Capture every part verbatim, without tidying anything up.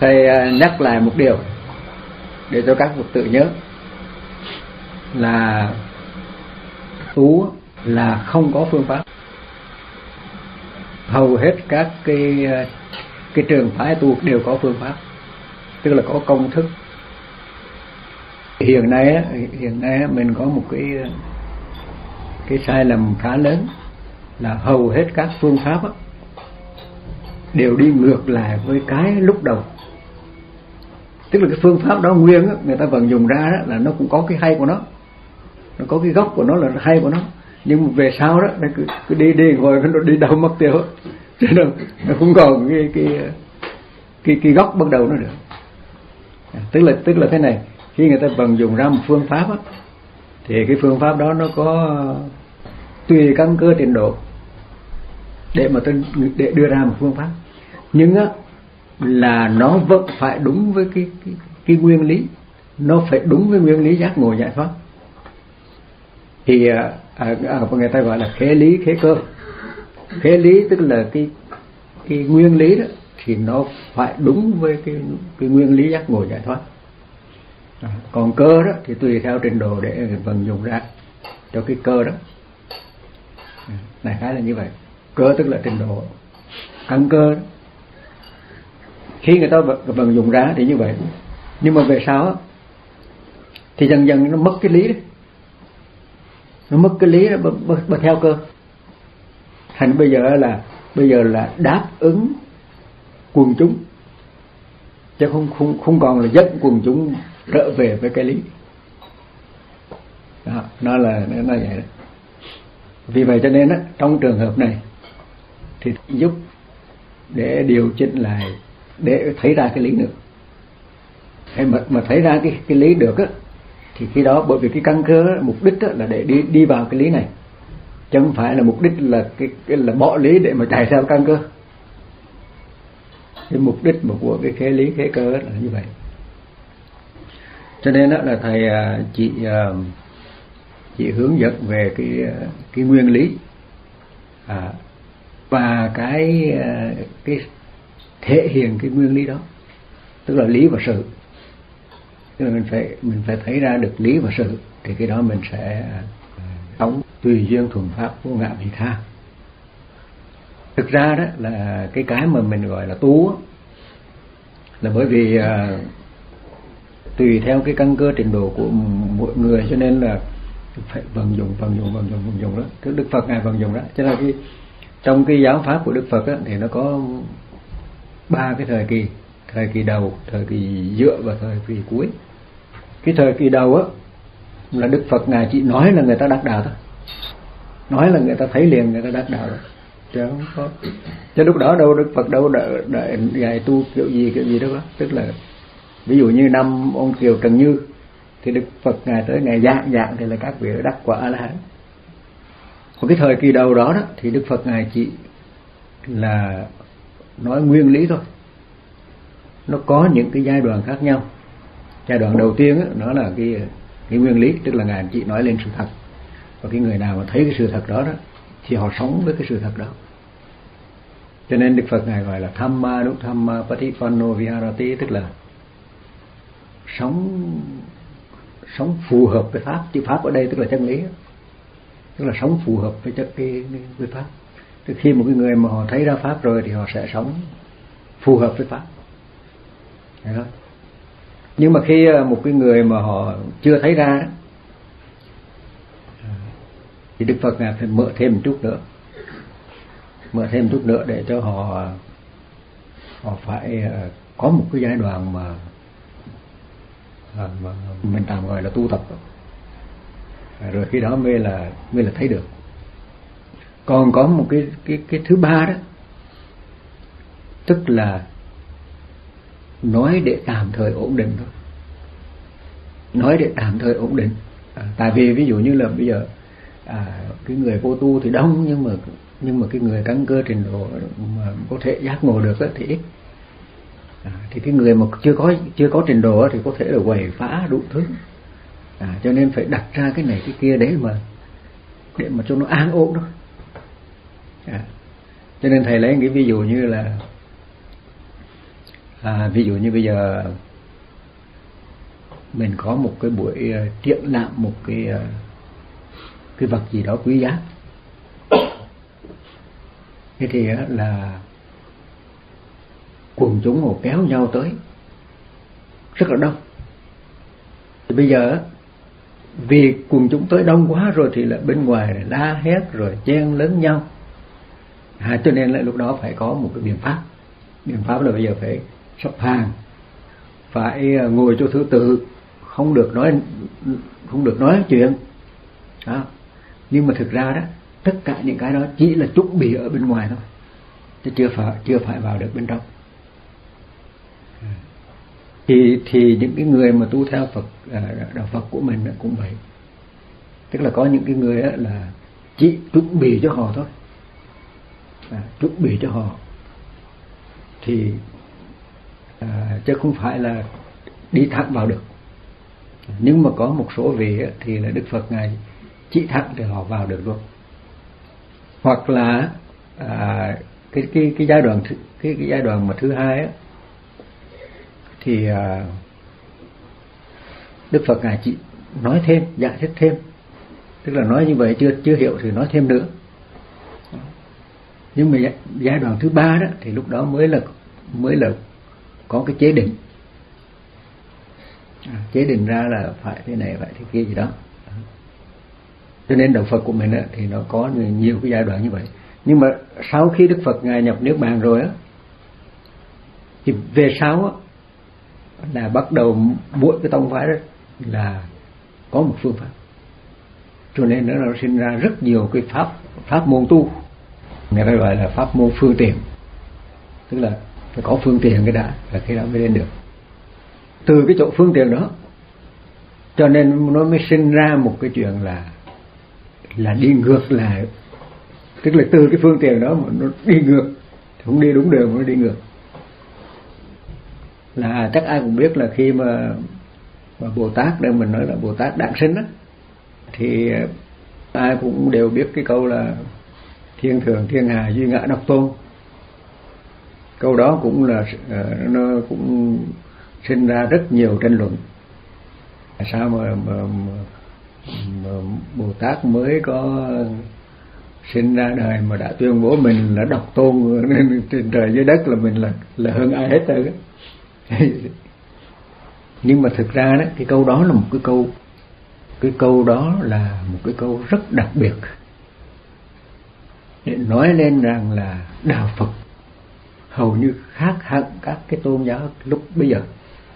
thầy nhắc lại một điều để cho các Phật tử nhớ là tu là không có phương pháp. Hầu hết các cái cái trường phái tu đều có phương pháp, tức là có công thức. Hiện nay hiện nay mình có một cái cái sai lầm khá lớn là hầu hết các phương pháp đều đi ngược lại với cái lúc đầu. Tức là cái phương pháp đó nguyên người ta vẫn dùng ra là nó cũng có cái hay của nó, nó có cái gốc của nó là hay của nó, nhưng mà về sau đó nó cứ, cứ đi đi rồi nó đi đâu mất tiêu, cho nên nó không còn cái cái cái cái gốc bắt đầu nó được. Tức là tức là thế này, khi người ta vận dụng ra một phương pháp á, thì cái phương pháp đó nó có tùy căn cơ trình độ để mà tôi để đưa ra một phương pháp, nhưng á là nó vẫn phải đúng với cái cái, cái nguyên lý, nó phải đúng với nguyên lý giác ngộ giải thoát. Thì à, à, người ta gọi là khế lý khế cơ. Khế lý tức là cái cái nguyên lý đó thì nó phải đúng với cái cái nguyên lý giác ngộ giải thoát. À, còn cơ đó thì tùy theo trình độ để vận dụng ra cho cái cơ đó. À, đại khái là như vậy. Cơ tức là trình độ căn cơ đó. Khi người ta vận dụng ra thì như vậy, nhưng mà về sau thì dần dần nó mất cái lý đấy, nó mất cái lý đó bởi theo cơ. Thành bây giờ là bây giờ là đáp ứng quần chúng, chứ không không không còn là dẫn quần chúng trở về với cái lý. Đó, nó là nó là vậy đó. Vì vậy cho nên á, trong trường hợp này thì giúp để điều chỉnh lại, để thấy ra cái lý được. Hay mà mà thấy ra cái cái lý được á, thì khi đó bởi vì cái căn cơ đó, mục đích đó là để đi đi vào cái lý này, chứ không phải là mục đích là cái, cái là bỏ lý để mà chạy theo căn cơ. Cái mục đích của cái khế lý khế cơ là như vậy. Cho nên đó là thầy chị chị hướng dẫn về cái cái nguyên lý à, và cái cái thể hiện cái nguyên lý đó, tức là lý và sự. Tức là mình phải mình phải thấy ra được lý và sự, thì cái đó mình sẽ sống tùy duyên thuần pháp vô ngã vị tha. Thực ra đó là cái cái mà mình gọi là tu là bởi vì à, tùy theo cái căn cơ trình độ của mỗi người, cho nên là phải vận dụng vận dụng vận dụng vận dụng đó. Tức Đức Phật ngài vận dụng đó, cho nên cái trong cái giáo pháp của Đức Phật đó, thì nó có ba cái thời kỳ: thời kỳ đầu, thời kỳ giữa và thời kỳ cuối. Cái thời kỳ đầu á là Đức Phật ngài chỉ nói là người ta đắc đạo thôi, nói là người ta thấy liền người ta đắc đạo rồi, chứ không có. Chứ lúc đó đâu Đức Phật đâu đợi đợi dạy tu kiểu gì kiểu gì đâu đó. Tức là ví dụ như năm ông Kiều Trần Như thì Đức Phật ngài tới ngày giảng giảng thì là các vị đắc quả A La Hán. Một cái thời kỳ đầu đó, đó thì Đức Phật ngài chỉ là nói nguyên lý thôi. Nó có những cái giai đoạn khác nhau. Giai đoạn đầu tiên đó, nó là cái cái nguyên lý, tức là ngài chỉ nói lên sự thật, và cái người nào mà thấy cái sự thật đó đó thì họ sống với cái sự thật đó. Cho nên Đức Phật ngài gọi là Thamma Nuthamma Patipanno Viharati, tức là sống sống phù hợp với pháp. Chữ pháp ở đây tức là chân lý, tức là sống phù hợp với chất cái với pháp. Tức khi một cái người mà họ thấy ra pháp rồi thì họ sẽ sống phù hợp với pháp. Đấy đó. Nhưng mà khi một cái người mà họ chưa thấy ra thì Đức Phật ngài phải mở thêm một chút nữa, mở thêm một chút nữa để cho họ họ phải có một cái giai đoạn mà, mà mình tạm gọi là tu tập, rồi khi đó mới là mới là thấy được. Còn có một cái cái cái thứ ba đó, tức là nói để tạm thời ổn định thôi, nói để tạm thời ổn định. À, tại vì ví dụ như là bây giờ à, cái người vô tu thì đông, nhưng mà nhưng mà cái người căn cơ trình độ mà có thể giác ngộ được thì ít. À, thì cái người mà chưa có chưa có trình độ thì có thể là quậy phá đủ thứ. À, cho nên phải đặt ra cái này cái kia đấy mà để mà cho nó an ổn thôi. À, cho nên thầy lấy cái ví dụ như là À, ví dụ như bây giờ mình có một cái buổi triển lãm một cái cái vật gì đó quý giá, thế thì là quần chúng họ kéo nhau tới rất là đông. Thì bây giờ vì quần chúng tới đông quá rồi thì là bên ngoài là la hét rồi chen lấn nhau, à, cho nên là lúc đó phải có một cái biện pháp. Biện pháp là bây giờ phải sắp hàng, phải ngồi chỗ thứ tự, không được nói không được nói chuyện đó. Nhưng mà thực ra đó, tất cả những cái đó chỉ là chuẩn bị ở bên ngoài thôi, chứ chưa phải chưa phải vào được bên trong. Thì thì những cái người mà tu theo Phật, đạo Phật của mình cũng vậy, tức là có những cái người là chỉ chuẩn bị cho họ thôi, à, chuẩn bị cho họ thì à, chứ không phải là đi thẳng vào được. Nhưng mà có một số vị thì là Đức Phật ngài chỉ thẳng thì họ vào được luôn. Hoặc là à, cái cái cái giai đoạn thứ, cái cái giai đoạn mà thứ hai á, thì à, Đức Phật ngài chỉ nói thêm, giải thích thêm, tức là nói như vậy chưa chưa hiểu thì nói thêm nữa. Nhưng mà giai đoạn thứ ba đó thì lúc đó mới là mới là có cái chế định, à, chế định ra là phải thế này phải thế kia gì đó. Cho nên đạo Phật của mình á, thì nó có nhiều cái giai đoạn như vậy. Nhưng mà sau khi Đức Phật ngài nhập niết bàn rồi á, thì về sau á là bắt đầu mỗi cái tông phái đó là có một phương pháp, cho nên nó sinh ra rất nhiều cái pháp pháp môn tu, người ta gọi là pháp môn phương tiện, tức là phải có phương tiện cái đã là khi đó mới lên được. Từ cái chỗ phương tiện đó cho nên nó mới sinh ra một cái chuyện là là đi ngược lại, tức là từ cái phương tiện đó mà nó đi ngược, không đi đúng đường mà nó đi ngược. Là chắc ai cũng biết là khi mà, mà Bồ Tát, đây mình nói là Bồ Tát đản sinh á, thì ai cũng đều biết cái câu là thiên thượng thiên hạ duy ngã độc tôn. Câu đó cũng là nó cũng sinh ra rất nhiều tranh luận. Sao mà, mà, mà, mà Bồ Tát mới có sinh ra đời mà đã tuyên bố mình là độc tôn, nên trên trời dưới đất là mình là là hơn ai hết rồi. Nhưng mà thực ra đó, cái câu đó là một cái câu cái câu đó là một cái câu rất đặc biệt để nói lên rằng là đạo Phật hầu như khác hẳn các cái tôn giáo lúc bây giờ,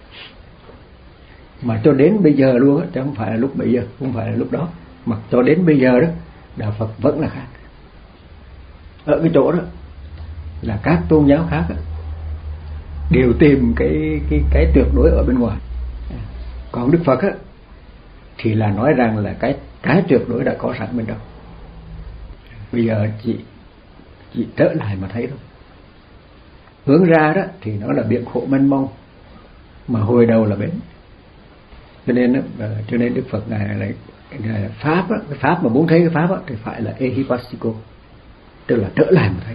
mà cho đến bây giờ luôn á, chứ không phải là lúc bây giờ, không phải là lúc đó, mà cho đến bây giờ đó đạo Phật vẫn là khác. Ở cái chỗ đó là các tôn giáo khác đó, đều tìm cái cái cái tuyệt đối ở bên ngoài, còn Đức Phật á thì là nói rằng là cái cái tuyệt đối đã có sẵn bên trong, bây giờ chỉ chỉ trở lại mà thấy thôi. Hướng ra đó thì nó là biển khổ mênh mông, mà hồi đầu là bến. Cho nên đó, cho nên Đức Phật ngài lại pháp đó, cái pháp mà muốn thấy cái pháp đó, thì phải là ehipassiko, tức là trở lại mà thấy.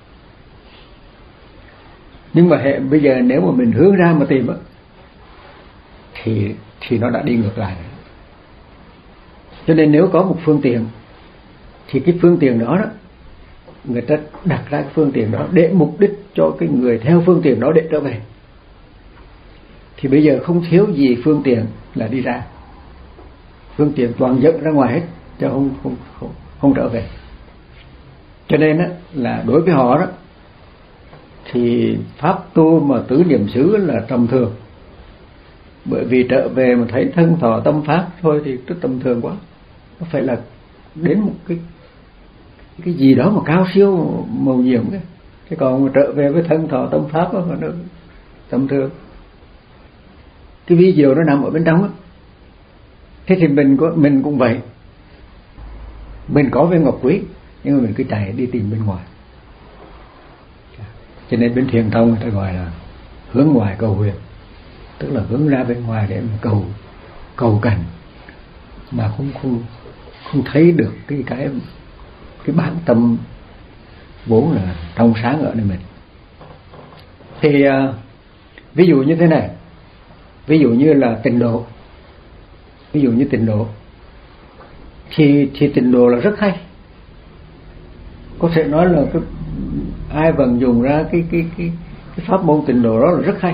Nhưng mà hệ, bây giờ nếu mà mình hướng ra mà tìm đó, thì thì nó đã đi ngược lại. Cho nên nếu có một phương tiện thì cái phương tiện đó đó người ta đặt ra cái phương tiện đó để mục đích cho cái người theo phương tiện đó để trở về, thì bây giờ không thiếu gì phương tiện là đi ra, phương tiện toàn dẫn ra ngoài hết, chứ không không không, không trở về. Cho nên đó, là đối với họ đó thì pháp tu mà tứ niệm xứ là tầm thường, bởi vì trở về mà thấy thân thọ tâm pháp thôi thì rất tầm thường quá, nó phải là đến một cái cái gì đó mà cao siêu màu nhiệm cái, cái còn mà trở về với thân thọ tâm pháp đó mà nó tầm thường. Cái vi diệu nó nằm ở bên trong á. Thế thì mình có mình cũng vậy, mình có viên ngọc quý nhưng mà mình cứ chạy đi tìm bên ngoài. Cho nên bên Thiền Tông người ta gọi là hướng ngoài cầu huyền, tức là hướng ra bên ngoài để mà cầu cầu cảnh, mà không không không thấy được cái cái cái bản tâm vốn là trong sáng ở nơi mình. Thì Ví dụ như thế này, ví dụ như là tịnh độ, ví dụ như tịnh độ thì thì tịnh độ là rất hay. Có thể nói là cái, ai vận dụng ra cái cái cái cái pháp môn tịnh độ đó là rất hay.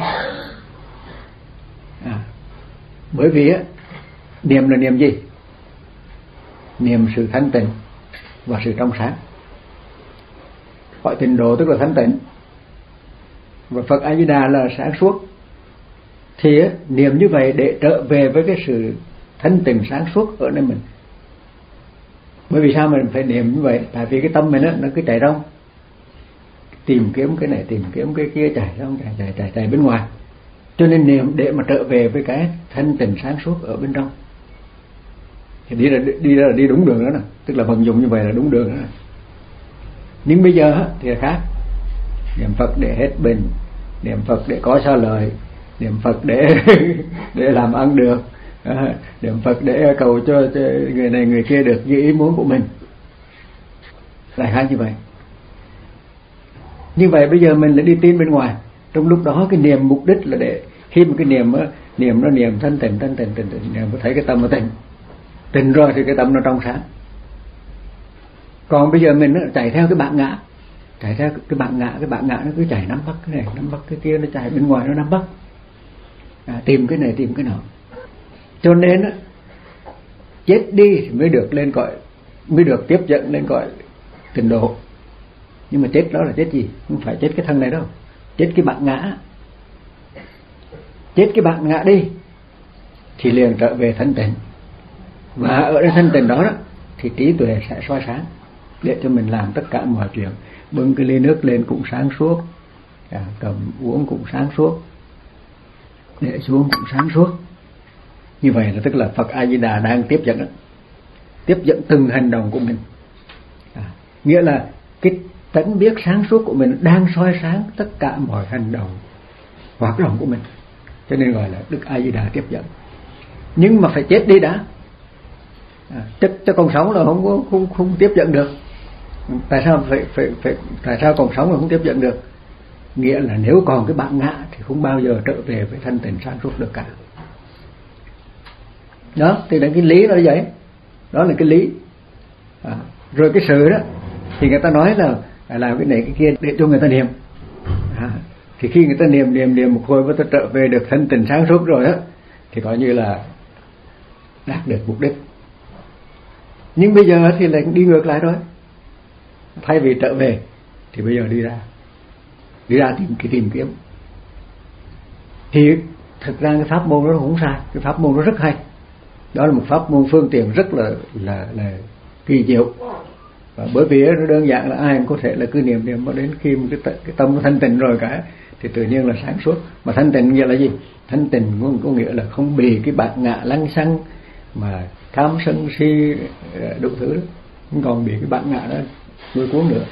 À, bởi vì á, niệm là niệm gì? Niệm sự thanh tịnh và sự trong sáng. Gọi tịnh độ tức là thanh tịnh, và Phật A Di Đà là sáng suốt. Thì á, niệm như vậy để trở về với cái sự thanh tịnh sáng suốt ở nơi mình. Bởi vì sao mình phải niệm như vậy? Tại vì cái tâm mình á, nó cứ chạy rong, tìm kiếm cái này, tìm kiếm cái kia, chạy rong, chạy chạy chạy chạy bên ngoài. Cho nên niệm để mà trở về với cái thanh tịnh sáng suốt ở bên trong. Thì đi ra đi ra là đi đúng đường đó nè, tức là vận dụng như vậy là đúng đường đó nè. Nhưng bây giờ á, thì là khác. Niệm Phật để hết bệnh, niệm Phật để có xa lời, niệm Phật để để làm ăn được, à, niệm Phật để cầu cho, cho người này người kia được như ý muốn của mình. Lại khác như vậy. Như vậy bây giờ mình lại đi tin bên ngoài. Trong lúc đó cái niệm mục đích là để khi mà cái niệm á, niệm nó niệm thanh tịnh, thanh tịnh, thanh tịnh, niệm có thấy cái tâm nó tịnh, tịnh rồi thì cái tâm nó trong sáng. Còn bây giờ mình nó chạy theo cái bản ngã, chạy theo cái bản ngã, cái bản ngã nó cứ chạy nắm bắt cái này, nắm bắt cái kia, nó chạy bên ngoài nó nắm bắt, à, tìm cái này tìm cái nọ. Cho nên á, chết đi thì mới được lên cõi, mới được tiếp dẫn lên cõi tịnh độ. Nhưng mà chết đó là chết gì? Không phải chết cái thân này đâu, chết cái bản ngã. Chết cái bản ngã đi thì liền trở về thanh tịnh. Và ở cái thanh tịnh đó, đó thì trí tuệ sẽ soi sáng để cho mình làm tất cả mọi chuyện. Bưng cái ly nước lên cũng sáng suốt, à, cầm uống cũng sáng suốt, để xuống cũng sáng suốt. Như vậy là tức là Phật A Di Đà đang tiếp dẫn đó, tiếp dẫn từng hành động của mình, à, nghĩa là cái tánh biết sáng suốt của mình đang soi sáng tất cả mọi hành động hoạt động của mình. Cho nên gọi là Đức A Di Đà tiếp dẫn. Nhưng mà phải chết đi đã, à, chắc cho còn sống là không có không không tiếp dẫn được. Tại sao phải phải phải tại sao còn sống là không tiếp dẫn được? Nghĩa là nếu còn cái bản ngã thì không bao giờ trở về với thanh tịnh sáng suốt được cả. Đó, thì là cái lý nó như vậy. Đó là cái lý. À, rồi cái sự đó thì người ta nói là làm cái này cái kia để cho người ta niệm. À, thì khi người ta niệm niệm niệm một hồi và ta trở về được thanh tịnh sáng suốt rồi á, thì coi như là đạt được mục đích. Nhưng bây giờ thì lại đi ngược lại rồi. Thay vì trở về thì bây giờ đi ra, đi ra tìm cái tìm kiếm. Thì thực ra cái pháp môn đó cũng sai, cái pháp môn đó rất hay. Đó là một pháp môn phương tiện rất là là là kỳ diệu. Và bởi vì nó đơn giản là ai cũng có thể là cứ niệm niệm mà đến khi cái, cái tâm nó thanh tịnh rồi cả thì tự nhiên là sáng suốt. Mà thanh tịnh nghĩa là gì? Thanh tịnh có, có nghĩa là không bị cái bản ngã lăng xăng mà tham sân si đủ thứ đó, không còn bị cái bản ngã đó nuôi cuốn nữa.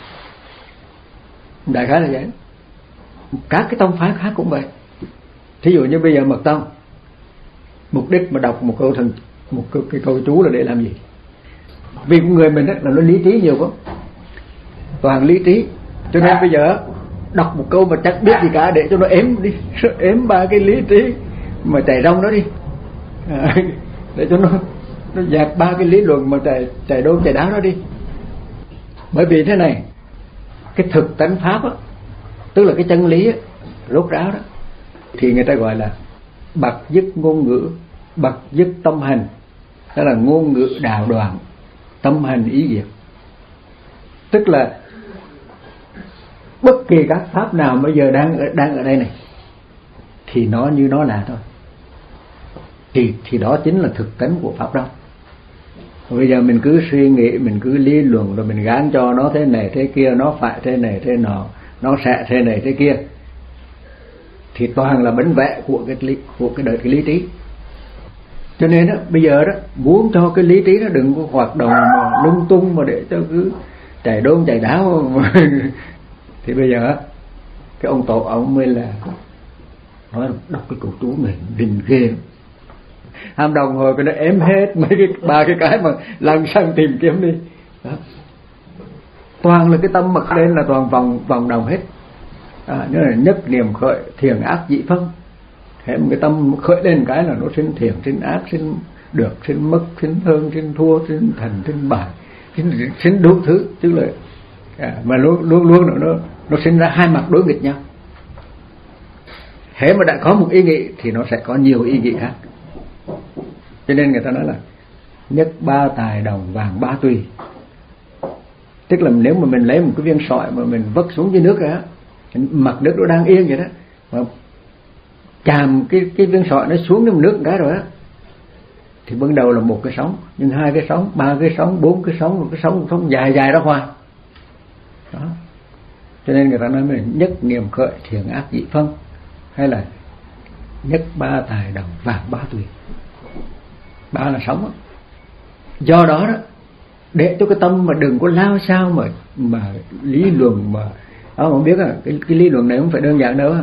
Đại khái là vậy. Các cái tông phái khác cũng vậy. Thí dụ như bây giờ Mật tông, mục đích mà đọc một câu thần một cái, cái câu chú là để làm gì? Vì con người mình đó, là nó lý trí nhiều quá, toàn lý trí, cho nên bây giờ đọc một câu mà chẳng biết gì cả để cho nó ém đi, ém ba cái lý trí mà chạy rong đó đi, à, để cho nó nó dẹp ba cái lý luận mà chạy chạy đôn chạy đáo đó đi. Bởi vì thế này, cái thực tánh pháp á, tức là cái chân lý á, rốt ráo đó, thì người ta gọi là bậc dứt ngôn ngữ, bậc dứt tâm hành. Đó là ngôn ngữ đạo đoạn, tâm hành ý diệt. Tức là bất kỳ các pháp nào bây giờ đang ở, đang ở đây này thì nó như nó là thôi. Thì thì đó chính là thực tánh của pháp đó. Bây giờ mình cứ suy nghĩ, mình cứ lý luận rồi mình gán cho nó thế này thế kia, nó phải thế này thế nọ, nó sẽ thế này thế kia, thì toàn là bánh vẽ của cái lý, của cái đời cái lý trí. Cho nên đó, bây giờ đó muốn cho cái lý trí nó đừng có hoạt động mà lung tung mà để cho cứ chạy đôn chạy đáo mà thì bây giờ cái ông tổ ông mới là nói đọc cái câu chú này rình ghê, ham đồng hồi cái nó ém hết mấy cái ba cái cái mà lăn xăng tìm kiếm đi đó. Toàn là cái tâm mật lên là toàn vòng vòng đồng hết, À, nữa là nhất niệm khởi thiện ác dị phân. Thế một cái tâm khởi lên cái là nó sinh thiện, sinh ác, sinh được, sinh mất, sinh hơn, sinh thua, sinh thành, sinh bại, sinh, sinh đủ thứ. Tức là à, mà luôn luôn luôn nó nó sinh ra hai mặt đối nghịch nhau. Thế mà đã có một ý nghĩ thì nó sẽ có nhiều ý nghĩ khác. Cho nên người ta nói là nhất ba tài đồng vàng ba tùy. Tức là nếu mà mình lấy một cái viên sỏi mà mình vất xuống dưới nước đó, mặt nước nó đang yên vậy đó, mà chạm cái cái viên sỏi nó xuống trong nước một cái rồi đó, thì ban đầu là một cái sóng, nhưng hai cái sóng, ba cái sóng, bốn cái sóng, một cái sóng, một sóng dài dài ra hoa. Đó. Cho nên người ta nói mình nhất niệm khởi thiện ác dị phân, hay là nhất ba tài đồng vàng ba tùy. Ba là sóng đó. Do đó đó, để cho cái tâm mà đừng có lao sao mà mà lý luận mà ông không biết à, cái, cái lý luận này không phải đơn giản đâu. À,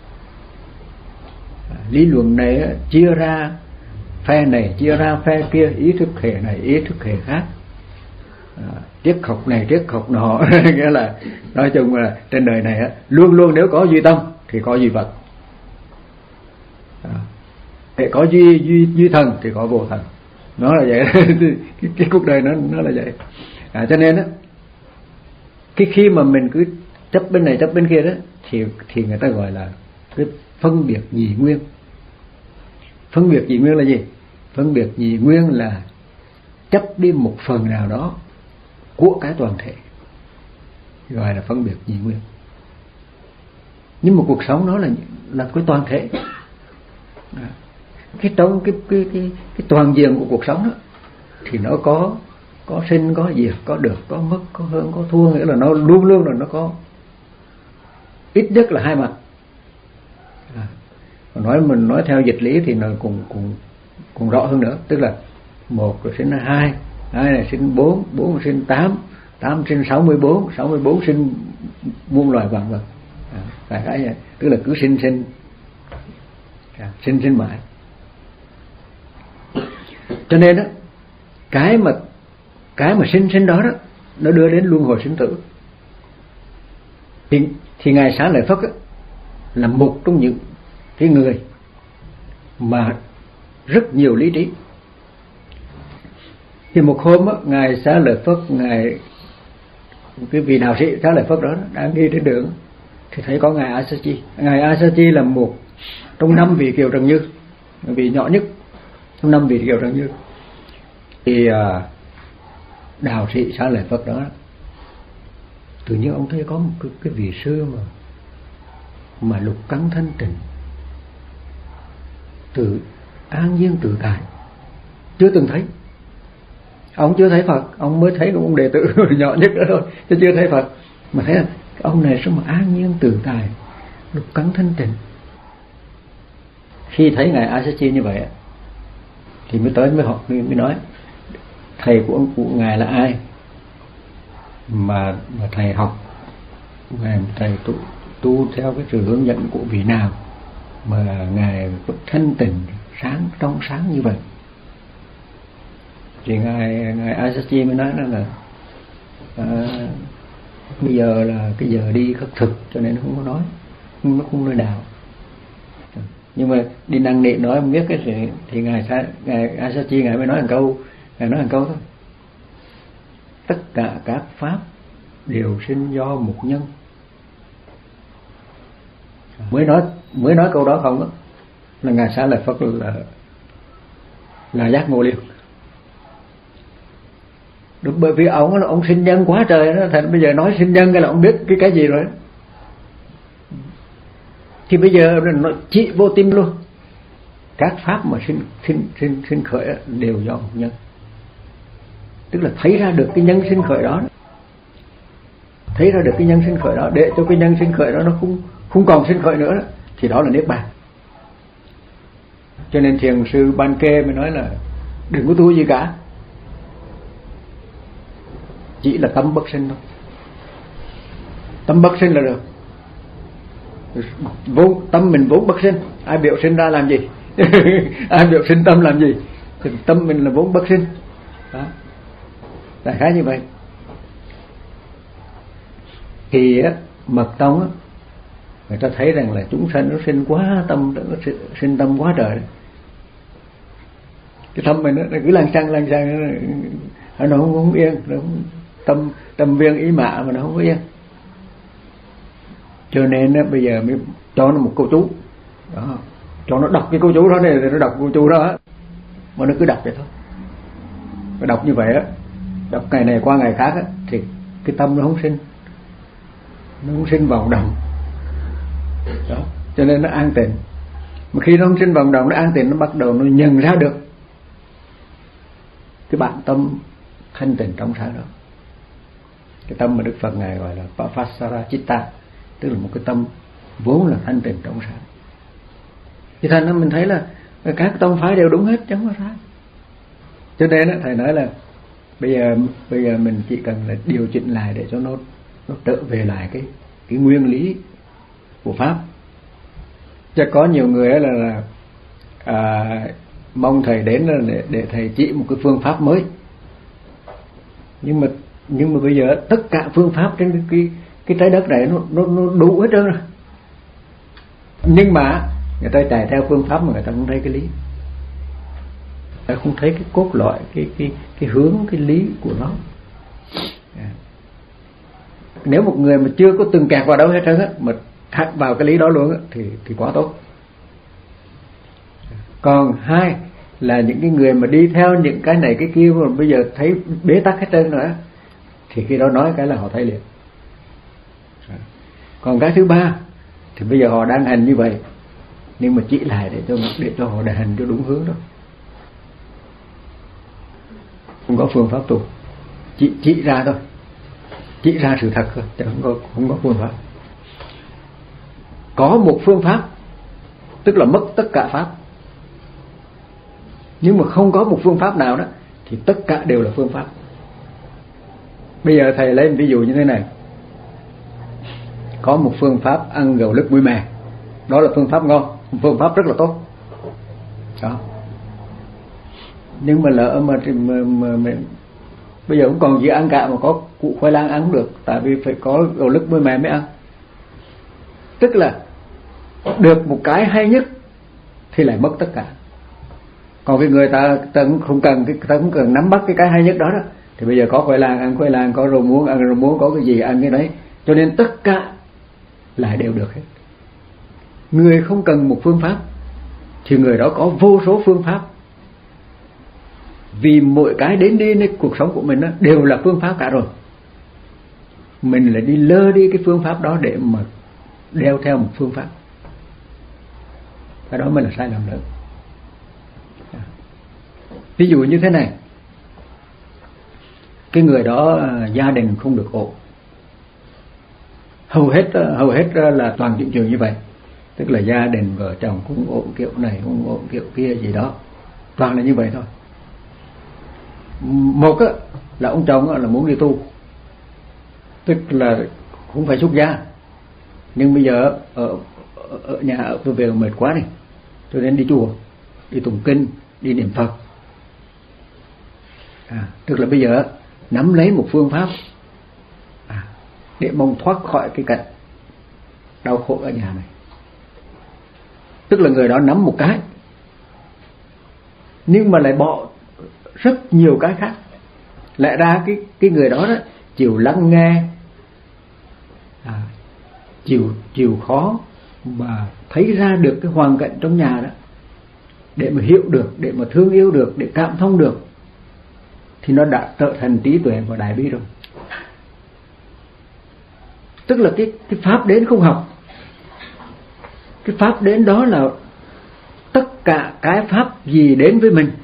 lý luận này chia ra phe này, chia ra phe kia, ý thức hệ này, ý thức hệ khác, à, triết học này, triết học nọ. Nghĩa là nói chung là trên đời này á, luôn luôn nếu có duy tâm thì có duy vật, à, để có duy duy duy thần thì có vô thần. Nó là vậy. cái, cái cuộc đời nó nó là vậy. À, cho nên á, cái khi mà mình cứ chấp bên này chấp bên kia đó, thì thì người ta gọi là cái phân biệt nhị nguyên. Phân biệt nhị nguyên là gì? Phân biệt nhị nguyên là chấp đi một phần nào đó của cái toàn thể, gọi là phân biệt nhị nguyên. Nhưng mà cuộc sống nó là là cái toàn thể. À, cái trong cái cái cái cái toàn diện của cuộc sống đó, thì nó có có sinh, có diệt, có được, có mất, có hơn, có thua. Nghĩa là nó luôn luôn là nó có ít nhất là hai mặt. À, nói mình nói theo dịch lý thì nó cũng cũng cũng rõ hơn nữa. Tức là một rồi sinh hai, hai là sinh bốn, bốn là sinh tám, tám sinh sáu mươi bốn, sáu mươi bốn sinh muôn loài vạn vật. À, đại khái vậy. Tức là cứ sinh sinh à, sinh sinh mãi. Cho nên đó, cái mà cái mà sinh sinh đó đó, nó đưa đến luân hồi sinh tử. Thì, thì ngài Xá Lợi Phất đó, là một trong những cái người mà rất nhiều lý trí. Thì một hôm đó, ngài Xá Lợi Phất, ngài cái vị đạo sĩ Xá Lợi Phất đó đang đi trên đường thì thấy có ngài Asachi. Ngài Asachi là một trong năm vị Kiều Trần Như, vị nhỏ nhất trong năm vị Kiều Trần Như. Thì à, đạo sĩ Xá Lợi Phất đó, tự nhiên ông thấy có một cái, cái vị sư mà mà lục cắn thanh tịnh, tự an nhiên tự tại, chưa từng thấy. Ông chưa thấy Phật, ông mới thấy ông đệ tử nhỏ nhất đó thôi, chứ chưa thấy Phật. Mà thấy là ông này sao mà an nhiên tự tại, lục cắn thanh tịnh. Khi thấy ngài Asachi như vậy thì mới tới mới học mới nói thầy của ông cụ ngài là ai mà mà thầy học, ngài thầy tu, tu theo cái sự hướng dẫn của vị nào mà ngài thanh tịnh sáng trong sáng như vậy. Thì ngài ngài Asachi mới nói là à, bây giờ là cái giờ đi khất thực cho nên không có nói, nó không nơi đạo. Nhưng mà đi năng niệm nói không biết cái gì thì ngài ngài Asachi ngài mới nói một câu, ngài nói một câu thôi: tất cả các pháp đều sinh do một nhân. Mới nói mới nói câu đó không đó, là ngài Xá Lợi Phất là là giác ngộ liền. Đúng, bởi vì ông là ông sinh nhân quá trời đó, thành bây giờ nói sinh nhân cái là ông biết cái cái gì rồi. Thì bây giờ nó chỉ vô tim luôn. Các pháp mà sinh sinh sinh sinh khởi đều do một nhân. Tức là thấy ra được cái nhân sinh khởi đó, thấy ra được cái nhân sinh khởi đó, để cho cái nhân sinh khởi đó nó không không còn sinh khởi nữa đó, thì đó là niết bàn. Cho nên thiền sư Ban Kê mới nói là đừng có tu gì cả, chỉ là tâm bất sinh thôi. Tâm bất sinh là được. Vốn tâm mình vốn bất sinh, ai biểu sinh ra làm gì? Ai biểu sinh tâm làm gì? Thì tâm mình là vốn bất sinh. Đó, đại khái như vậy. Thì á, mật tông á, người ta thấy rằng là chúng sanh nó sinh quá tâm, nó sinh tâm quá trời. Cái tâm mình nó cứ lăn xăng lăn xăng, nó không, không yên, nó không, tâm tâm viên ý mạ mà nó không có yên. Cho nên đó, bây giờ mới cho nó một câu chú đó, cho nó đọc cái câu chú đó này, nó đọc câu chú đó mà nó cứ đọc vậy thôi. Và đọc như vậy á, đọc ngày này qua ngày khác á, thì cái tâm nó không sinh, nó không sinh vọng động đó, cho nên nó an tịnh. Mà khi nó không sinh vọng động, nó an tịnh, nó bắt đầu nó nhận ra được cái bản tâm thanh tịnh trong sáng đó. Cái tâm mà Đức Phật ngài gọi là Papasara Chitta, tức là một cái tâm vốn là thanh tịnh trong sáng. Thì thành ra mình thấy là các tông phái đều đúng hết, chẳng có sai. Cho nên đó, thầy nói là bây giờ bây giờ mình chỉ cần là điều chỉnh lại để cho nó nó trở về lại cái cái nguyên lý của pháp. Chứ có nhiều người là, là à, mong thầy đến là để, để thầy chỉ một cái phương pháp mới. Nhưng mà nhưng mà bây giờ tất cả phương pháp trên cái cái, cái trái đất này nó nó nó đủ hết trơn rồi. Nhưng mà người ta chạy theo phương pháp mà người ta không thấy cái lý, người ta không thấy cái cốt lõi, cái cái cái hướng, cái lý của nó. Yeah. Nếu một người mà chưa có từng kẹt vào đâu hết trơn á, mà thẳng vào cái lý đó luôn á, thì thì quá tốt. Còn hai là những cái người mà đi theo những cái này cái kia mà bây giờ thấy bế tắc hết trơn nữa, thì khi đó nói cái là họ thấy liền. Còn cái thứ ba thì bây giờ họ đang hành như vậy, nhưng mà chỉ lại để cho để cho họ hành cho đúng hướng đó. Không có phương pháp tu, chỉ chỉ ra thôi, chỉ ra sự thật thôi, chứ không có không có phương pháp. Có một phương pháp tức là mất tất cả pháp, nhưng mà không có một phương pháp nào đó thì tất cả đều là phương pháp. Bây giờ thầy lấy một ví dụ như thế này. Có một phương pháp ăn gạo lứt muối mè, đó là phương pháp ngon, phương pháp rất là tốt đó. Nhưng mà lỡ mà, mà, mà, mà bây giờ cũng còn gì ăn cả, mà có củ khoai lang ăn không được, tại vì phải có gạo lứt muối mè mới ăn. Tức là được một cái hay nhất thì lại mất tất cả. Còn cái người ta, ta cũng không cần cái ta cũng cần nắm bắt cái cái hay nhất đó đó, thì bây giờ có khoai lang ăn khoai lang, có rau muống ăn rau muống, có cái gì ăn cái đấy, cho nên tất cả lại đều được hết. Người không cần một phương pháp thì người đó có vô số phương pháp, vì mỗi cái đến điในcuộc sống của mình đó, đều là phương pháp cả rồi. Mình lại đi lơ đi cái phương pháp đó để mà đeo theo một phương pháp, cái đó mới là sai lầm lớn. Ví dụ như thế này, cái người đó gia đình không được ổn, hầu hết hầu hết là toàn chuyện trường như vậy, tức là gia đình vợ chồng cũng ổn kiểu này cũng ổn kiểu kia gì đó, toàn là như vậy thôi. Một á, là ông chồng là muốn đi tu, tức là cũng phải xuất gia, nhưng bây giờ ở, ở nhà ở tôi về mệt quá này, tôi đến đi chùa, đi tụng kinh, đi niệm Phật. À, tức là bây giờ nắm lấy một phương pháp à, để mong thoát khỏi cái cảnh đau khổ ở nhà này. Tức là người đó nắm một cái, nhưng mà lại bỏ rất nhiều cái khác. Lẽ ra cái cái người đó đó chịu lắng nghe, à, chịu chịu khó mà thấy ra được cái hoàn cảnh trong nhà đó, để mà hiểu được, để mà thương yêu được, để cảm thông được, thì nó đã trở thành trí tuệ và đại bi rồi. Tức là cái cái pháp đến không học, cái pháp đến đó là tất cả cái pháp gì đến với mình,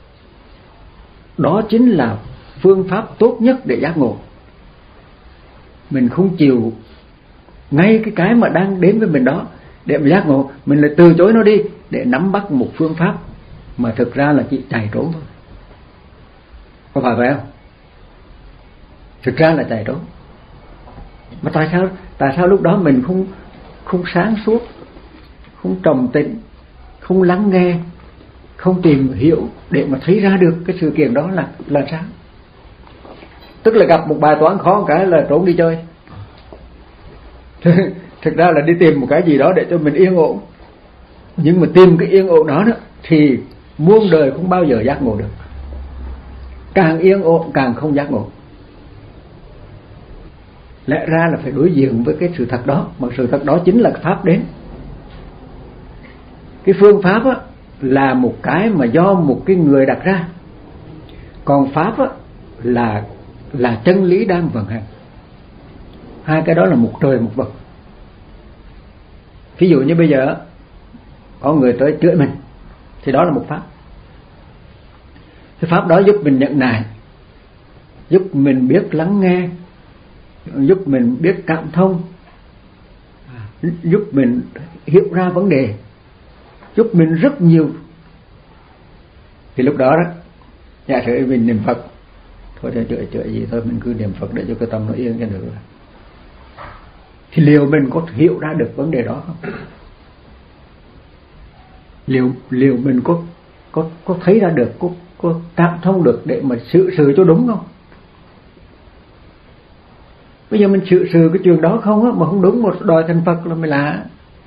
đó chính là phương pháp tốt nhất để giác ngộ. Mình không chịu ngay cái cái mà đang đến với mình đó để mà giác ngộ, mình lại từ chối nó đi để nắm bắt một phương pháp mà thực ra là chỉ chạy trốn thôi. Có phải vậy không? Thực ra là chạy trốn. Mà tại sao tại sao lúc đó mình không không sáng suốt, không trầm tĩnh, không lắng nghe, không tìm hiểu để mà thấy ra được cái sự kiện đó là là sao? Tức là gặp một bài toán khó một cái là trốn đi chơi. thực ra là đi tìm một cái gì đó để cho mình yên ổn, nhưng mà tìm cái yên ổn đó, đó thì muôn đời không bao giờ giác ngộ được. Càng yên ổn càng không giác ngộ. Lẽ ra là phải đối diện với cái sự thật đó, mà sự thật đó chính là pháp đến. Cái phương pháp á, là một cái mà do một cái người đặt ra, còn pháp á, là là chân lý đang vận hành. Hai cái đó là một trời một vực. Ví dụ như bây giờ có người tới chửi mình thì đó là một pháp. Cái pháp đó giúp mình nhận nại, giúp mình biết lắng nghe, giúp mình biết cảm thông, giúp mình hiểu ra vấn đề, giúp mình rất nhiều. Thì lúc đó đó, giả sử mình niệm Phật, thôi thì chửi chửi gì thôi, mình cứ niệm Phật để cho cái tâm nó yên cho được. Thì liệu mình có hiểu ra được vấn đề đó không? Liệu liệu mình có có có thấy ra được, có có cảm thông được để mà xử sự cho đúng không? Bây giờ mình xử sự cái chuyện đó không á, mà không đúng, một đòi thành Phật là mới lạ.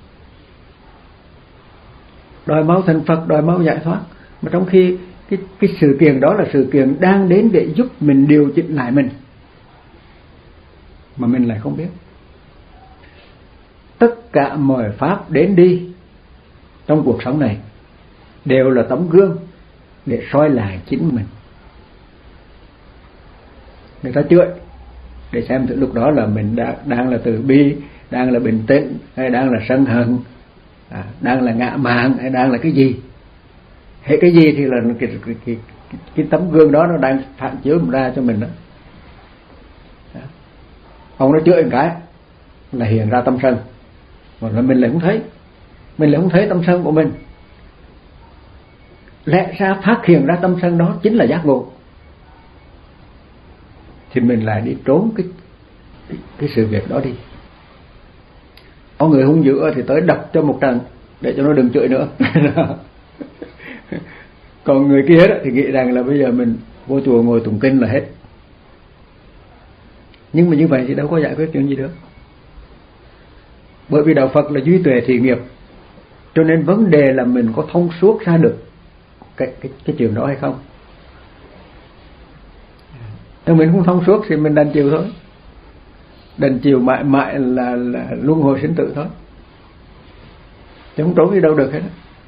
Đòi mau thành Phật, đòi mau giải thoát, mà trong khi cái cái sự kiện đó là sự kiện đang đến để giúp mình điều chỉnh lại mình, mà mình lại không biết. Tất cả mọi pháp đến đi trong cuộc sống này đều là tấm gương để soi lại chính mình. Người ta chửi để xem thử lúc đó là mình đang, đang là từ bi, đang là bình tĩnh, hay đang là sân hận, à, đang là ngạ mạn, hay đang là cái gì. Hệ cái gì thì là cái, cái, cái, cái tấm gương đó nó đang phản chiếu ra cho mình đó. Đó. Ông nó chửi một cái là hiện ra tâm sân, mà mình lại không thấy, mình lại không thấy tâm sân của mình. Lẽ ra phát hiện ra tâm sân đó chính là giác ngộ, thì mình lại đi trốn cái, cái, cái sự việc đó đi. Có người hung dữ thì tới đập cho một trận để cho nó đừng chửi nữa. Còn người kia đó thì nghĩ rằng là bây giờ mình vô chùa ngồi tụng kinh là hết. Nhưng mà như vậy thì đâu có giải quyết chuyện gì được. Bởi vì đạo Phật là duy tuệ thị nghiệp, cho nên vấn đề là mình có thông suốt ra được cái, cái, cái chuyện đó hay không. Nếu mình không thông suốt thì mình đành chịu thôi, đành chịu mãi mãi là, là luân hồi sinh tử thôi, chứ không trốn đi đâu được hết.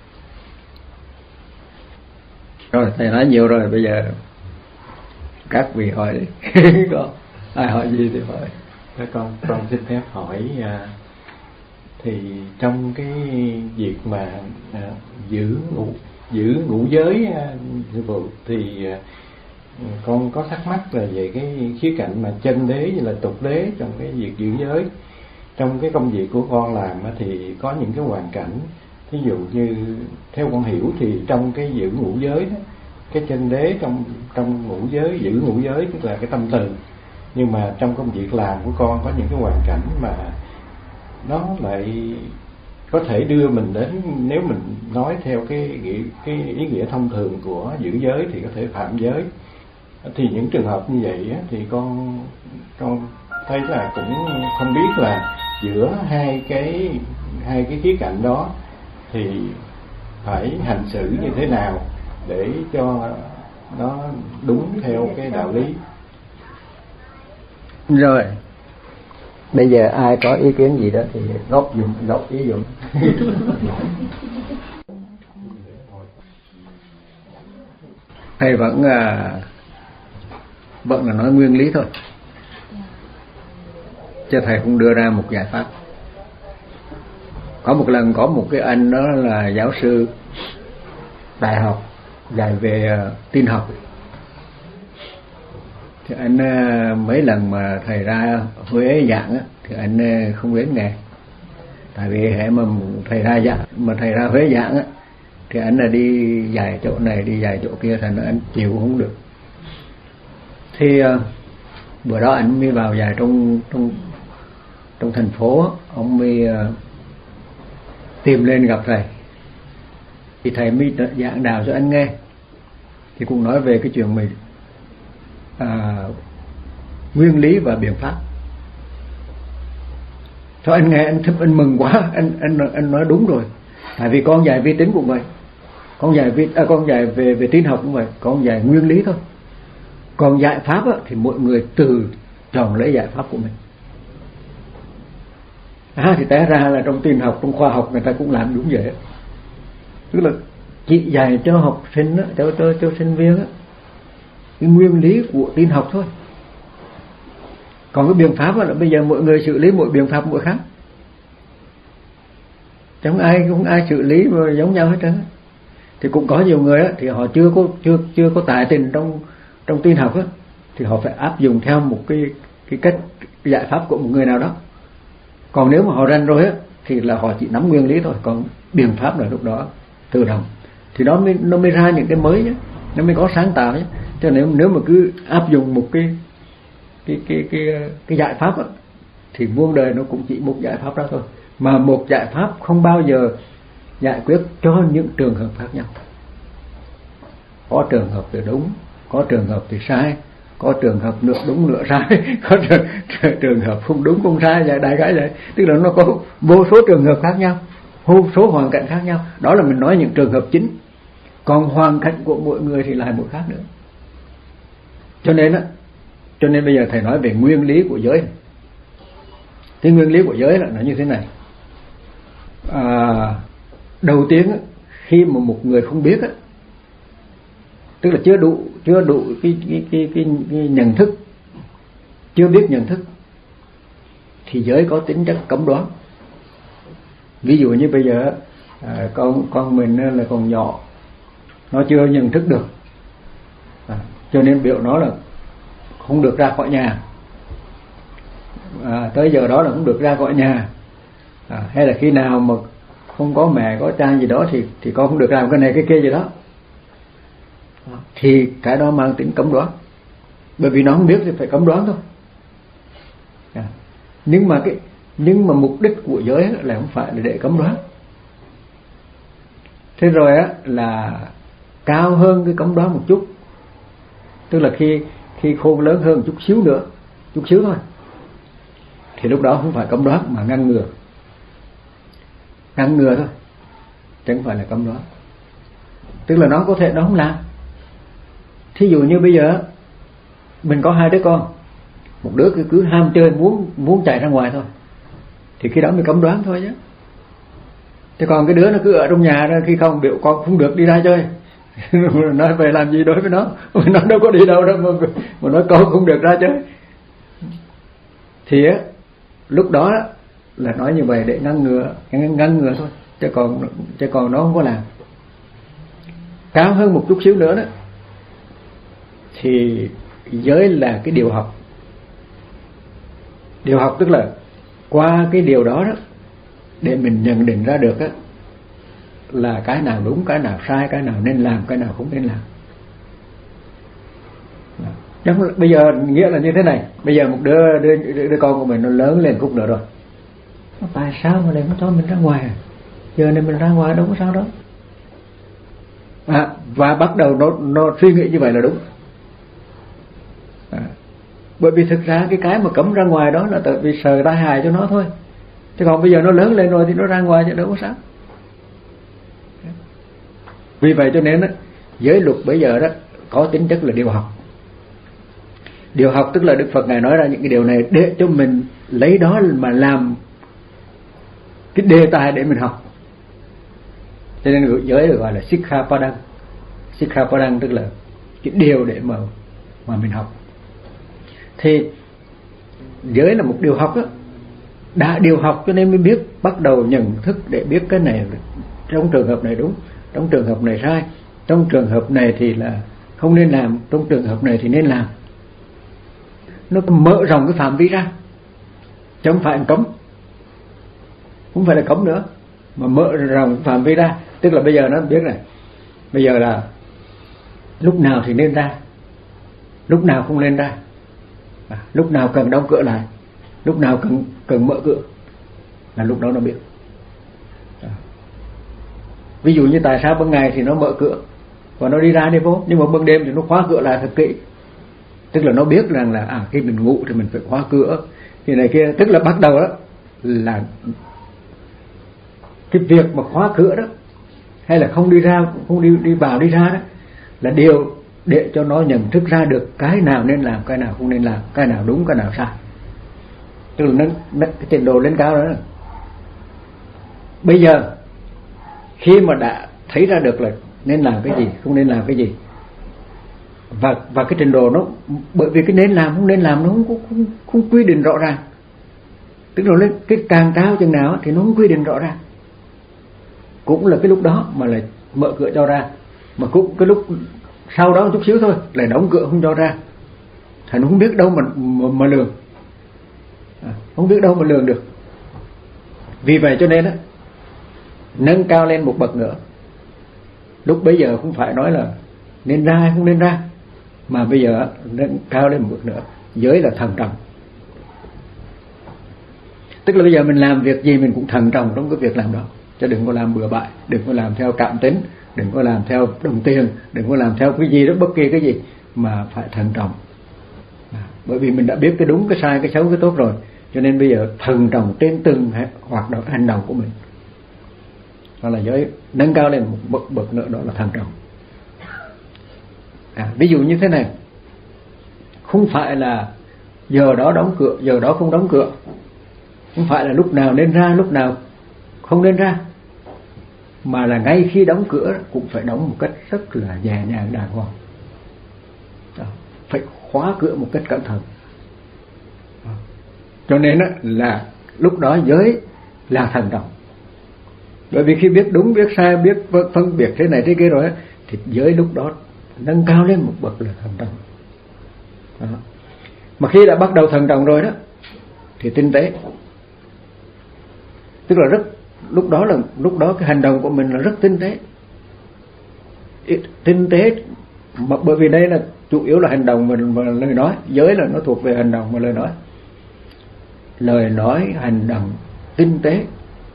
Rồi thầy nói nhiều rồi, bây giờ các vị hỏi đi. Có ai hỏi gì thì hỏi. Các con con xin phép hỏi, thì trong cái việc mà giữ ngũ giữ ngũ giới thì con có thắc mắc là về cái khía cạnh mà chân đế như là tục đế trong cái việc giữ giới. Trong cái công việc của con làm thì có những cái hoàn cảnh, ví dụ như theo con hiểu thì trong cái giữ ngũ giới đó, cái chân đế trong trong ngũ giới, giữ ngũ giới tức là cái tâm từ. Nhưng mà trong công việc làm của con có những cái hoàn cảnh mà nó lại có thể đưa mình đến, nếu mình nói theo cái cái ý nghĩa thông thường của giữ giới thì có thể phạm giới. Thì những trường hợp như vậy thì con con thấy là cũng không biết là giữa hai cái hai cái khía cạnh đó thì phải hành xử như thế nào để cho nó đúng theo cái đạo lý. Rồi bây giờ ai có ý kiến gì đó thì góp dùm, góp ý dùm. Thầy vẫn à, vẫn là nói nguyên lý thôi, chứ thầy cũng đưa ra một giải pháp. Có một lần có một cái anh đó là giáo sư đại học dạy về uh, tin học, thì anh uh, mấy lần mà thầy ra Huế giảng á, thì anh uh, không đến nghe. Tại vì hệ mà thầy ra giảng, mà thầy ra Huế giảng á, thì anh là đi dạy chỗ này đi dạy chỗ kia, thành ra anh chịu không được. Thì uh, bữa đó anh mới vào dạy trong trong trong thành phố, ông mới uh, tìm lên gặp thầy, thì thầy mới giảng đạo cho anh nghe. Thì cũng nói về cái chuyện mình à, nguyên lý và biện pháp. Cho anh nghe anh thích, anh mừng quá, anh anh anh nói đúng rồi. Tại vì con dạy vi tính cũng vậy, con dạy vi à, con dạy về về tin học cũng vậy, con dạy nguyên lý thôi. Còn giải pháp á, thì mọi người tự chọn lấy giải pháp của mình. À, thì té ra là trong tin học, trong khoa học người ta cũng làm đúng vậy. Tức là chỉ dạy cho học sinh á, cho cho cho sinh viên á, cái nguyên lý của tin học thôi. Còn cái biện pháp là bây giờ mọi người xử lý mỗi biện pháp mỗi khác, chẳng ai không ai xử lý mà giống nhau hết trơn. Thì cũng có nhiều người á, thì họ chưa có chưa chưa có tài tình trong trong tin học á, thì họ phải áp dụng theo một cái cái cách cái giải pháp của một người nào đó. Còn nếu mà họ rành rồi á, thì là họ chỉ nắm nguyên lý thôi, còn biện pháp là lúc đó tự động, thì nó mới nó mới ra những cái mới nhé, nó mới có sáng tạo nhé. Cho nên nếu nếu mà cứ áp dụng một cái cái cái cái cái giải pháp á, thì muôn đời nó cũng chỉ một giải pháp đó thôi, mà một giải pháp không bao giờ giải quyết cho những trường hợp khác nhau. Có trường hợp thì đúng, có trường hợp thì sai, có trường hợp nửa đúng nửa sai, có trường, trường hợp không đúng không sai, vậy đại khái vậy. Tức là nó có vô số trường hợp khác nhau, vô số hoàn cảnh khác nhau. Đó là mình nói những trường hợp chính. Còn hoàn cảnh của mỗi người thì lại một khác nữa. Cho nên á, cho nên bây giờ thầy nói về nguyên lý của giới. Cái nguyên lý của giới là nó như thế này. À, đầu tiên á, khi mà một người không biết á, tức là chưa đủ chưa đủ cái cái cái cái, cái nhận thức, chưa biết nhận thức, thì giới có tính chất cấm đoán. Ví dụ như bây giờ à, con con mình là còn nhỏ, nó chưa nhận thức được, à, cho nên biểu nó là không được ra khỏi nhà, à, tới giờ đó là không được ra khỏi nhà, à, hay là khi nào mà không có mẹ có cha gì đó thì thì con không được làm cái này cái kia gì đó, thì cái đó mang tính cấm đoán, bởi vì nó không biết thì phải cấm đoán thôi. À, nhưng mà cái nhưng mà mục đích của giới là không phải là để cấm đoán. Thế rồi á là cao hơn cái cấm đoán một chút, tức là khi khi khôn lớn hơn một chút xíu nữa, chút xíu thôi, thì lúc đó không phải cấm đoán mà ngăn ngừa, ngăn ngừa thôi, chứ không phải là cấm đoán. Tức là nó có thể nó không làm. Thí dụ như bây giờ mình có hai đứa con, một đứa cứ, cứ ham chơi, muốn muốn chạy ra ngoài thôi, thì khi đó mình cấm đoán thôi chứ. Thế còn cái đứa nó cứ ở trong nhà đó, khi không biểu con không được đi ra chơi, nói về làm gì đối với nó, nó đâu có đi đâu đâu mà, mà nói con không được ra chơi, thì á lúc đó là nói như vậy để ngăn ngừa, ngăn, ngăn ngừa thôi, chứ còn chứ còn nó không có làm. Cao hơn một chút xíu nữa đó thì giới là cái điều học. Điều học tức là qua cái điều đó đó để mình nhận định ra được á là cái nào đúng, cái nào sai, cái nào nên làm, cái nào không nên làm. Đó. Bây giờ nghĩa là như thế này, bây giờ một đứa, đứa, đứa, đứa con của mình nó lớn lên khúc nữa rồi, tại sao mà lại nó cho mình ra ngoài, giờ này mình ra ngoài đâu có sao đâu, à, và bắt đầu nó nó suy nghĩ như vậy là đúng. À, bởi vì thực ra cái cái mà cấm ra ngoài đó là tại vì sợ tai hại cho nó thôi, chứ còn bây giờ nó lớn lên rồi thì nó ra ngoài chứ đâu có sao. Vì vậy cho nên đó, giới luật bây giờ đó có tính chất là điều học. Điều học tức là Đức Phật Ngài nói ra những cái điều này để cho mình lấy đó mà làm cái đề tài để mình học. Cho nên giới được gọi là Sikkhapadang. Sikkhapadang tức là cái điều để mà mà mình học. Thì giới là một điều học đó, đã điều học cho nên mới biết, bắt đầu nhận thức để biết cái này trong trường hợp này đúng, trong trường hợp này sai, trong trường hợp này thì là không nên làm, trong trường hợp này thì nên làm. Nó mở rộng cái phạm vi ra, chứ không phải cấm, không phải là cấm nữa, mà mở rộng phạm vi ra. Tức là bây giờ nó biết này, bây giờ là lúc nào thì nên ra, lúc nào không nên ra, à, lúc nào cần đóng cửa lại, lúc nào cần cần mở cửa, là lúc đó nó biết. À. Ví dụ như tại sao ban ngày thì nó mở cửa và nó đi ra đi vô, nhưng mà ban đêm thì nó khóa cửa lại thật kỹ. Tức là nó biết rằng là à khi mình ngủ thì mình phải khóa cửa, thì này kia, tức là bắt đầu đó là cái việc mà khóa cửa đó, hay là không đi ra, không đi đi vào đi ra đó, là điều để cho nó nhận thức ra được cái nào nên làm, cái nào không nên làm, cái nào đúng, cái nào sai. Tức là nâng, nâng cái trình độ lên cao đó. Bây giờ khi mà đã thấy ra được là nên làm cái gì, không nên làm cái gì, và và cái trình độ nó, bởi vì cái nên làm không nên làm nó không không, không, không quy định rõ ràng. Tức là lên cái càng cao chừng nào thì nó không quy định rõ ràng. Cũng là cái lúc đó mà lại mở cửa cho ra, mà cũng cái lúc sau đó một chút xíu thôi lại đóng cửa không cho ra, thì nó không biết đâu mà mà, mà lường, à, không biết đâu mà lường được. Vì vậy cho nên á, nâng cao lên một bậc nữa. Lúc bấy giờ không phải nói là nên ra hay không nên ra, mà bây giờ nâng cao lên một bậc nữa, giới là thận trọng. Tức là bây giờ mình làm việc gì mình cũng thận trọng trong cái việc làm đó, chứ đừng có làm bừa bãi, đừng có làm theo cảm tính, đừng có làm theo đồng tiền, đừng có làm theo cái gì đó, bất kỳ cái gì, mà phải thận trọng. À, bởi vì mình đã biết cái đúng, cái sai, cái xấu, cái tốt rồi, cho nên bây giờ thận trọng trên từng hoạt động, hành động của mình. Đó là giới nâng cao lên một bậc bậc nữa, đó là thận trọng. À, ví dụ như thế này, không phải là giờ đó đóng cửa, giờ đó không đóng cửa, không phải là lúc nào nên ra, lúc nào không nên ra, mà là ngay khi đóng cửa cũng phải đóng một cách rất là nhẹ nhàng, đàng hoàng. Đó, phải khóa cửa một cách cẩn thận. Đó. Cho nên là lúc đó giới là thận trọng. Bởi vì khi biết đúng, biết sai, biết phân biệt thế này thế kia rồi thì giới lúc đó nâng cao lên một bậc là thận trọng. Đó. Mà khi đã bắt đầu thận trọng rồi đó thì tinh tế. Tức là rất, lúc đó là lúc đó cái hành động của mình là rất tinh tế. Tinh tế mà bởi vì đây là chủ yếu là hành động và, và lời nói. Giới là nó thuộc về hành động và lời nói. Lời nói, hành động tinh tế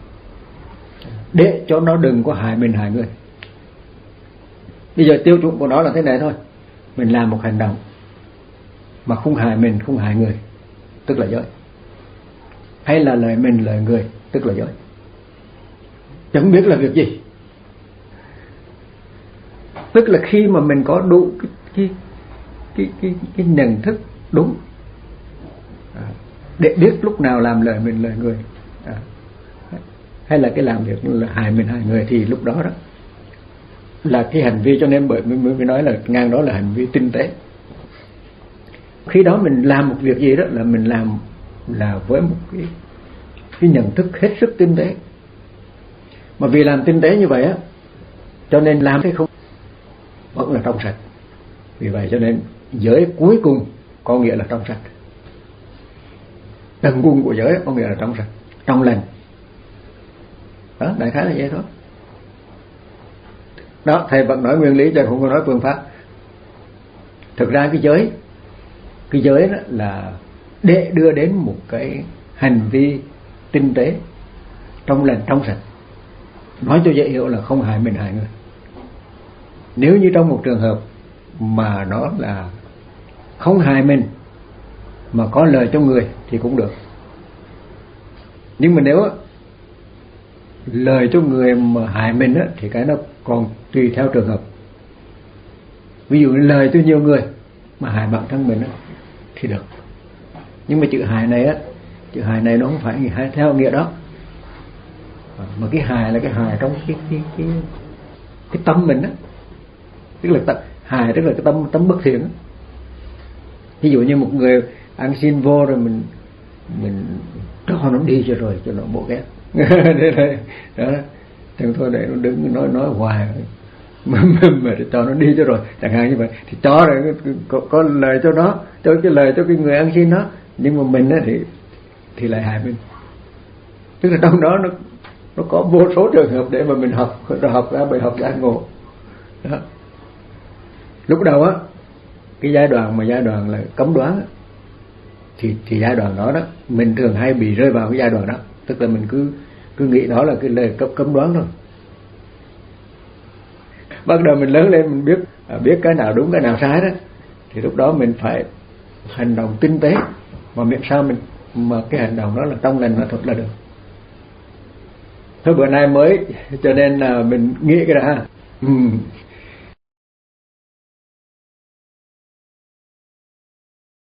để cho nó đừng có hại mình, hại người. Bây giờ tiêu chuẩn của nó là thế này thôi. Mình làm một hành động mà không hại mình, không hại người, tức là giới. Hay là lời mình, lời người, tức là giới. Chẳng biết là việc gì. Tức là khi mà mình có đủ cái cái cái cái, cái nhận thức đúng, à, để biết lúc nào làm lời mình, lời người, à, hay là cái làm việc là hại mình, hại người, thì lúc đó đó là cái hành vi. Cho nên bởi mới mới nói là ngang đó là hành vi tinh tế. Khi đó mình làm một việc gì đó là mình làm là với một cái cái nhận thức hết sức tinh tế. Mà vì làm tinh tế như vậy á, cho nên làm hay không vẫn là trong sạch. Vì vậy cho nên giới cuối cùng có nghĩa là trong sạch. Tầng cùng của giới có nghĩa là trong sạch, trong lành. Đó, đại khái là vậy thôi. Đó, thầy vẫn nói nguyên lý chứ không có nói phương pháp. Thực ra cái giới, cái giới đó là để đưa đến một cái hành vi tinh tế, trong lành, trong sạch. Nói cho dễ hiểu là không hại mình, hại người. Nếu như trong một trường hợp mà nó là không hại mình mà có lời cho người thì cũng được. Nhưng mà nếu lời cho người mà hại mình á, thì cái nó còn tùy theo trường hợp. Ví dụ lời cho nhiều người mà hại bản thân mình á, thì được. Nhưng mà chữ hại này á, chữ hại này nó không phải hại theo nghĩa đó, mà cái hại là cái hại trong cái cái cái cái tâm mình á. Tức là hại tức là cái tâm tâm bất thiện á. Ví dụ như một người ăn xin vô rồi mình mình cho nó đi cho rồi cho nó bộ ghét. Đó, thằng thôi để nó đứng nói nói hoài mà, mà, mà cho nó đi cho rồi, chẳng hạn như vậy thì cho rồi có, có lời cho nó, cho cái lời cho cái người ăn xin nó, nhưng mà mình á thì thì lại hại mình. Tức là trong đó nó nó có vô số trường hợp để mà mình học rồi học ra bài học giác ngộ. Đó. Lúc đầu á, cái giai đoạn mà giai đoạn là cấm đoán á, thì thì giai đoạn đó đó mình thường hay bị rơi vào cái giai đoạn đó. Tức là mình cứ cứ nghĩ đó là cái lời cấm cấm đoán thôi. Bắt đầu mình lớn lên mình biết biết cái nào đúng cái nào sai đó, thì lúc đó mình phải hành động tinh tế, mà miễn sao mình mà cái hành động đó là trong lành mà thuật là được. Thôi bữa nay mới cho nên là mình nghĩ cái đã. Ừ.